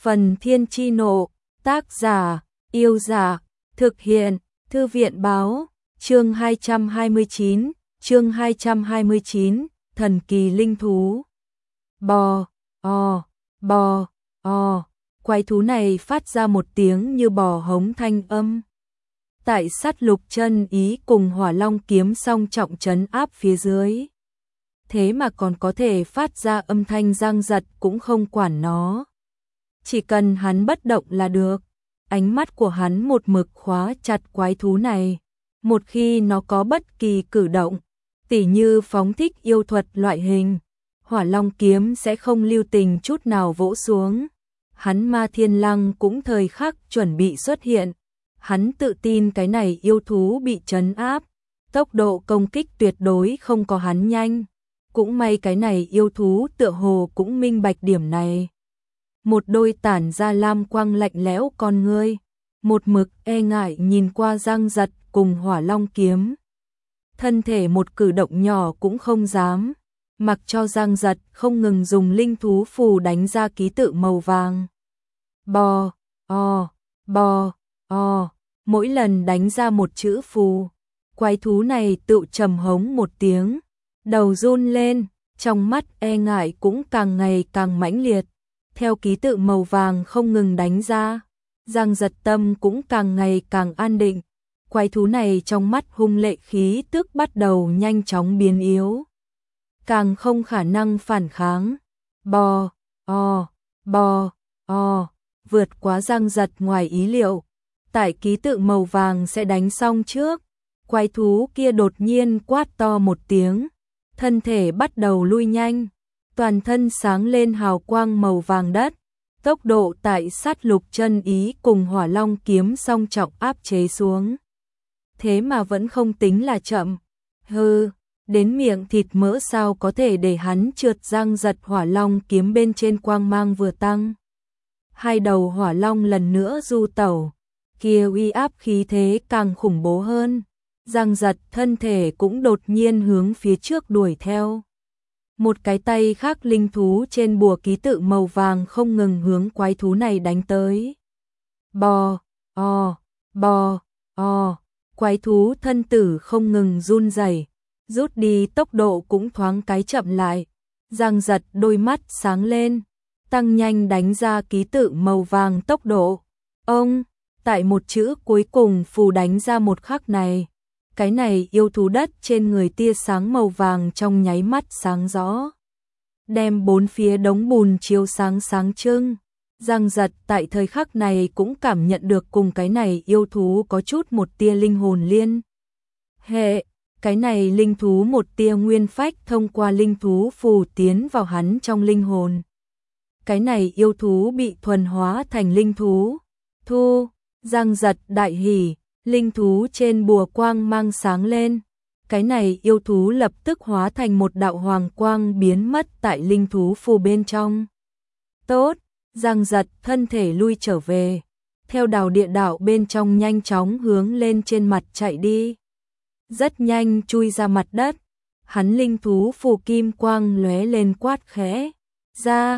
Phần Thiên Chi Nộ, tác giả, Yêu Giả, thực hiện, Thư viện Báo, chương 229, Thần Kỳ Linh Thú. Bò, bò, quái thú này phát ra một tiếng như bò hống thanh âm. Tại Sát Lục Chân Ý cùng Hỏa Long kiếm song trọng trấn áp phía dưới. Thế mà còn có thể phát ra âm thanh giang giật cũng không quản nó. Chỉ cần hắn bất động là được. Ánh mắt của hắn một mực khóa chặt quái thú này. Một khi nó có bất kỳ cử động, tỉ như phóng thích yêu thuật loại hình, Hỏa Long kiếm sẽ không lưu tình chút nào vỗ xuống. Hắn Ma Thiên Lăng cũng thời khắc chuẩn bị xuất hiện. Hắn tự tin cái này yêu thú bị trấn áp, tốc độ công kích tuyệt đối không có hắn nhanh. Cũng may cái này yêu thú tựa hồ cũng minh bạch điểm này. Một đôi tản ra lam quang lạnh lẽo con ngươi, một mực e ngại nhìn qua Giang Giật cùng Hỏa Long kiếm. Thân thể một cử động nhỏ cũng không dám, mặc cho Giang Giật không ngừng dùng linh thú phù đánh ra ký tự màu vàng. Bò, mỗi lần đánh ra một chữ phù, quái thú này tự trầm hống một tiếng, đầu run lên, trong mắt e ngại cũng càng ngày càng mãnh liệt. Theo ký tự màu vàng không ngừng đánh ra, Giang Giật tâm cũng càng ngày càng an định. Quái thú này trong mắt hung lệ khí tức bắt đầu nhanh chóng biến yếu, càng không khả năng phản kháng. Bò, vượt quá Giang Giật ngoài ý liệu. Tại ký tự màu vàng sẽ đánh xong trước, quái thú kia đột nhiên quát to một tiếng, thân thể bắt đầu lui nhanh, toàn thân sáng lên hào quang màu vàng đất, tốc độ tại Sát Lục Chân Ý cùng Hỏa Long kiếm song trọng áp chế xuống. Thế mà vẫn không tính là chậm. Đến miệng thịt mỡ sao có thể để hắn trượt. Giang Giật Hỏa Long kiếm bên trên quang mang vừa tăng. Hai đầu hỏa long lần nữa du tẩu, kia uy áp khí thế càng khủng bố hơn. Giang Giật thân thể cũng đột nhiên hướng phía trước đuổi theo. Một cái tay khác linh thú trên bùa ký tự màu vàng không ngừng hướng quái thú này đánh tới. Bò, quái thú thân tử không ngừng run rẩy, rút đi tốc độ cũng thoáng cái chậm lại. Giang Giật đôi mắt sáng lên, tăng nhanh đánh ra ký tự màu vàng tốc độ. Tại một chữ cuối cùng phù đánh ra một khắc này, cái này yêu thú đất trên người tia sáng màu vàng trong nháy mắt sáng rõ, đem bốn phía đống bùn chiếu sáng sáng trưng. Giang Giật tại thời khắc này cũng cảm nhận được cùng cái này yêu thú có chút một tia linh hồn liên hệ. Cái này linh thú một tia nguyên phách thông qua linh thú phù tiến vào hắn trong linh hồn. Cái này yêu thú bị thuần hóa thành linh thú. Giang Giật đại hỉ, linh thú trên bùa quang mang sáng lên. Cái này yêu thú lập tức hóa thành một đạo hoàng quang biến mất tại linh thú phù bên trong. Tốt, Giang Giật thân thể lui trở về, theo đào địa đạo bên trong nhanh chóng hướng lên trên mặt chạy đi. Rất nhanh chui ra mặt đất, hắn linh thú phù kim quang lóe lên quát khẽ ra,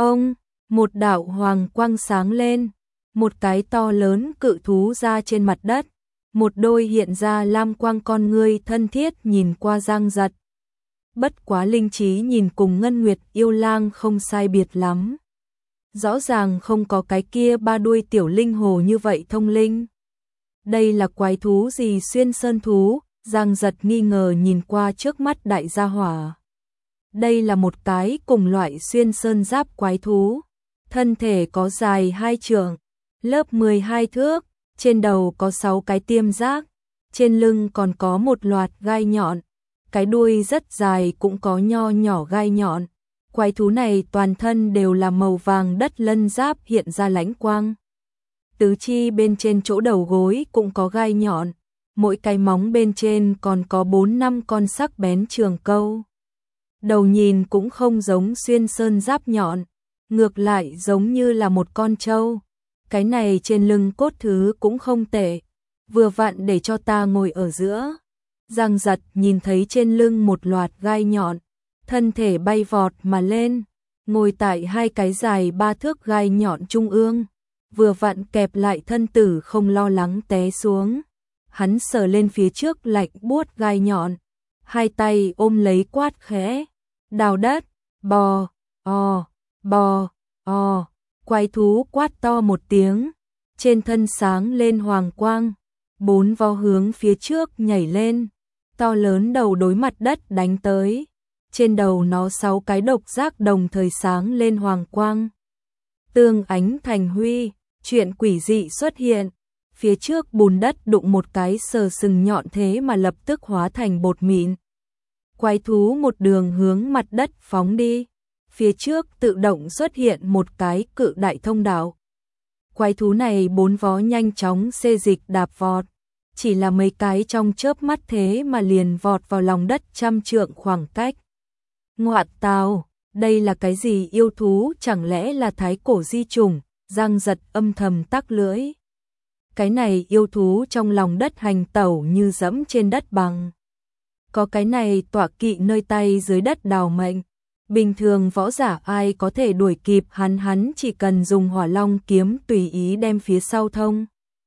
một đạo hoàng quang sáng lên, một cái to lớn cự thú ra trên mặt đất, một đôi hiện ra lam quang con ngươi thân thiết nhìn qua Giang Giật. Bất quá linh trí nhìn cùng Ngân Nguyệt yêu lang không sai biệt lắm. Rõ ràng không có cái kia ba đuôi tiểu linh hồ như vậy thông linh. Đây là quái thú gì? Xuyên sơn thú? Giang Giật nghi ngờ nhìn qua trước mắt đại gia hỏa. Đây là một cái cùng loại xuyên sơn giáp quái thú. Thân thể có dài 2 trượng, lớp 12 thước, trên đầu có 6 cái tiêm giác, trên lưng còn có một loạt gai nhọn, cái đuôi rất dài cũng có nho nhỏ gai nhọn. Quái thú này toàn thân đều là màu vàng đất lân giáp hiện ra lãnh quang. Tứ chi bên trên chỗ đầu gối cũng có gai nhọn, mỗi cái móng bên trên còn có 4-5 con sắc bén trường câu. Đầu nhìn cũng không giống xuyên sơn giáp nhọn, ngược lại giống như là một con trâu. Cái này trên lưng cốt thứ cũng không tệ, vừa vặn để cho ta ngồi ở giữa. Giang Giật nhìn thấy trên lưng một loạt gai nhọn, thân thể bay vọt mà lên, ngồi tại hai cái dài 3 thước gai nhọn trung ương, vừa vặn kẹp lại thân tử không lo lắng té xuống. Hắn sờ lên phía trước lạnh buốt gai nhọn, hai tay ôm lấy quát khẽ, đào đất, bò, bò, quái thú quát to một tiếng, trên thân sáng lên hoàng quang, 4 vó hướng phía trước nhảy lên, to lớn đầu đối mặt đất đánh tới, trên đầu nó 6 cái độc giác đồng thời sáng lên hoàng quang. Tương ánh thành huy, chuyện quỷ dị xuất hiện, phía trước bùn đất đụng một cái sờ sừng nhọn thế mà lập tức hóa thành bột mịn. Quái thú một đường hướng mặt đất phóng đi, phía trước tự động xuất hiện một cái cự đại thông đạo. Quái thú này 4 vó nhanh chóng xê dịch đạp vọt, chỉ là mấy cái trong chớp mắt thế mà liền vọt vào lòng đất trăm trượng khoảng cách. Ngoạn tào, đây là cái gì yêu thú, chẳng lẽ là thái cổ di trùng? Giang Giật âm thầm tắc lưỡi. Cái này yêu thú trong lòng đất hành tẩu như dẫm trên đất bằng. Có cái này tọa kỵ nơi tay dưới đất đào mệnh. Bình thường võ giả ai có thể đuổi kịp hắn chỉ cần dùng hỏa long kiếm tùy ý đem phía sau thông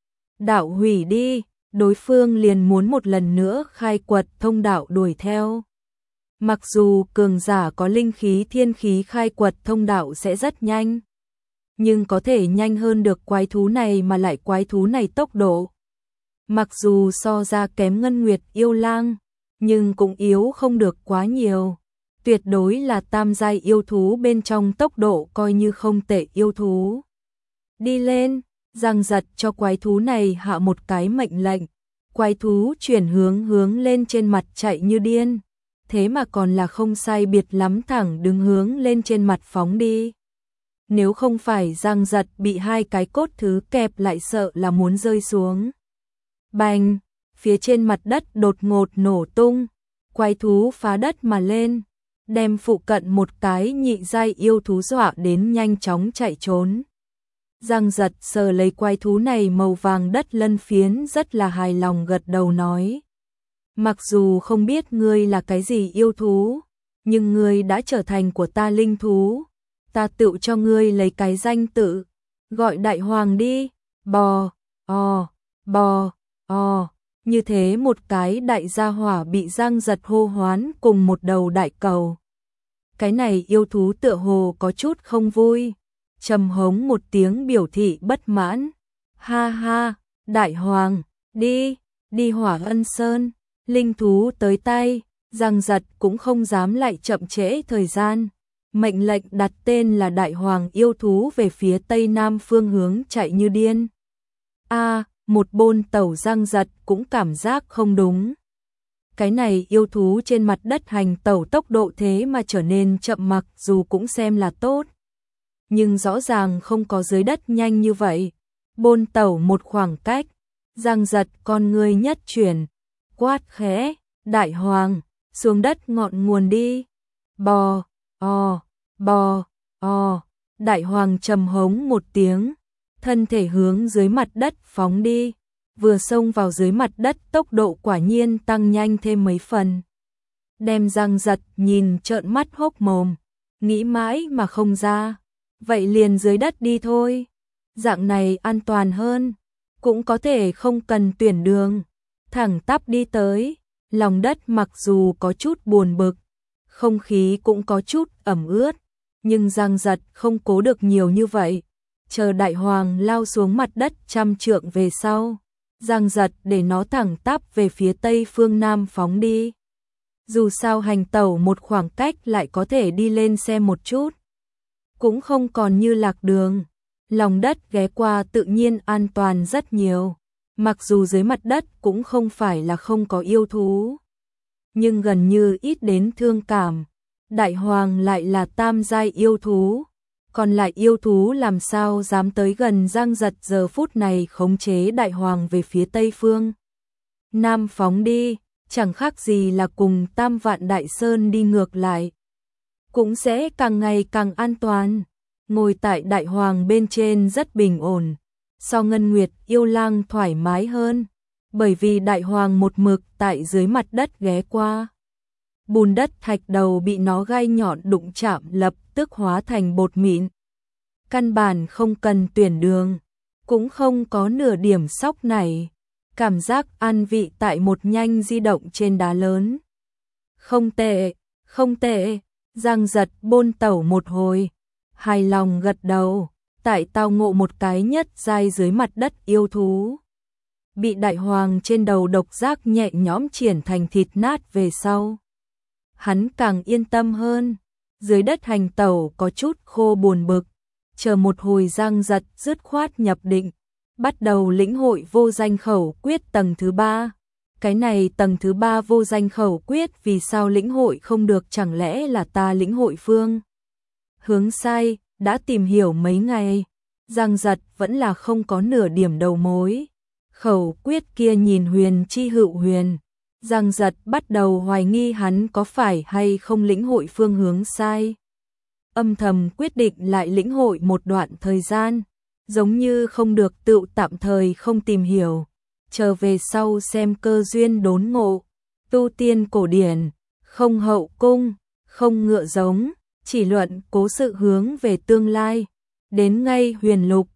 đạo hủy đi, đối phương liền muốn một lần nữa khai quật thông đạo đuổi theo. Mặc dù cường giả có linh khí thiên khí khai quật thông đạo sẽ rất nhanh, nhưng có thể nhanh hơn được quái thú này mà lại quái thú này tốc độ. Mặc dù so ra kém Ngân Nguyệt yêu lang, nhưng cũng yếu không được quá nhiều. Tuyệt đối là tam giai yêu thú bên trong tốc độ coi như không tệ yêu thú. Đi lên, Giang Giật cho quái thú này hạ một cái mệnh lệnh. Quái thú chuyển hướng lên trên mặt chạy như điên. Thế mà còn là không sai biệt lắm, thẳng đứng hướng lên trên mặt phóng đi. Nếu không phải Giang Giật bị hai cái cốt thứ kẹp lại sợ là muốn rơi xuống. Bành, phía trên mặt đất đột ngột nổ tung. Quái thú phá đất mà lên, đem phụ cận một cái nhị giai yêu thú dọa đến nhanh chóng chạy trốn. Giang Giật sờ lấy quái thú này màu vàng đất lân phiến rất là hài lòng gật đầu nói. Mặc dù không biết ngươi là cái gì yêu thú, nhưng ngươi đã trở thành của ta linh thú. Ta tự cho ngươi lấy cái danh tự, gọi đại hoàng đi, bò, như thế một cái đại gia hỏa bị Giang Giật hô hoán cùng một đầu đại cầu. Cái này yêu thú tựa hồ có chút không vui, trầm hống một tiếng biểu thị bất mãn. Ha ha, đại hoàng, đi Hỏa Ân Sơn, linh thú tới tay, Giang Giật cũng không dám lại chậm trễ thời gian. Mệnh lệnh đặt tên là đại hoàng yêu thú về phía tây nam phương hướng chạy như điên. Một bôn tẩu Giang Giật cũng cảm giác không đúng. Cái này yêu thú trên mặt đất hành tẩu tốc độ thế mà trở nên chậm, mặc dù cũng xem là tốt, nhưng rõ ràng không có dưới đất nhanh như vậy. Bôn tẩu một khoảng cách, Giang Giật con người nhất chuyển, quát khẽ, đại hoàng, xuống đất ngọn nguồn đi. Bò, đại hoàng trầm hống một tiếng, thân thể hướng dưới mặt đất phóng đi, vừa xông vào dưới mặt đất tốc độ quả nhiên tăng nhanh thêm mấy phần. Đem Giang Giật nhìn trợn mắt hốc mồm, nghĩ mãi mà không ra, vậy liền dưới đất đi thôi, dạng này an toàn hơn, cũng có thể không cần tuyển đường, thẳng tắp đi tới. Lòng đất mặc dù có chút buồn bực, không khí cũng có chút ẩm ướt, nhưng Giang Giật không cố được nhiều như vậy. Chờ đại hoàng lao xuống mặt đất trăm trượng về sau, Giang Giật để nó thẳng tắp về phía tây phương nam phóng đi. Dù sao hành tẩu một khoảng cách lại có thể đi lên xem một chút, cũng không còn như lạc đường. Lòng đất ghé qua tự nhiên an toàn rất nhiều. Mặc dù dưới mặt đất cũng không phải là không có yêu thú, nhưng gần như ít đến thương cảm. Đại hoàng lại là tam giai yêu thú, còn lại yêu thú làm sao dám tới gần Giang Giật. Giờ phút này khống chế đại hoàng về phía tây phương nam phóng đi, chẳng khác gì là cùng Tam Vạn Đại Sơn đi ngược lại, cũng sẽ càng ngày càng an toàn. Ngồi tại đại hoàng bên trên rất bình ổn, so Ngân Nguyệt yêu lang thoải mái hơn, bởi vì đại hoàng một mực tại dưới mặt đất ghé qua. bùn đất thạch đầu bị nó gai nhọn đụng chạm lập tức hóa thành bột mịn. Căn bản không cần tuyển đường, cũng không có nửa điểm sóc này. Cảm giác ăn vị tại một nhanh di động trên đá lớn. Không tệ, không tệ, Giang Giật bôn tẩu một hồi, hài lòng gật đầu, tại tao ngộ một cái nhất giai dưới mặt đất yêu thú. Bị đại hoàng trên đầu độc giác nhẹ nhõm triển thành thịt nát về sau. Hắn càng yên tâm hơn, dưới đất hành tẩu có chút khô buồn bực, chờ một hồi Giang Giật dứt khoát nhập định, bắt đầu lĩnh hội vô danh khẩu quyết tầng thứ 3. Cái này tầng thứ 3 vô danh khẩu quyết vì sao lĩnh hội không được, chẳng lẽ là ta lĩnh hội phương hướng sai, đã tìm hiểu mấy ngày, Giang Giật vẫn là không có nửa điểm đầu mối. Khẩu quyết kia nhìn huyền chi hữu huyền, Giang Giật bắt đầu hoài nghi hắn có phải hay không lĩnh hội phương hướng sai. Âm thầm quyết định lại lĩnh hội một đoạn thời gian, giống như không được tựu tạm thời không tìm hiểu, trở về sau xem cơ duyên đốn ngộ. Tu tiên cổ điển, không hậu cung, không ngựa giống, chỉ luận cố sự hướng về tương lai. Đến ngay huyền lục,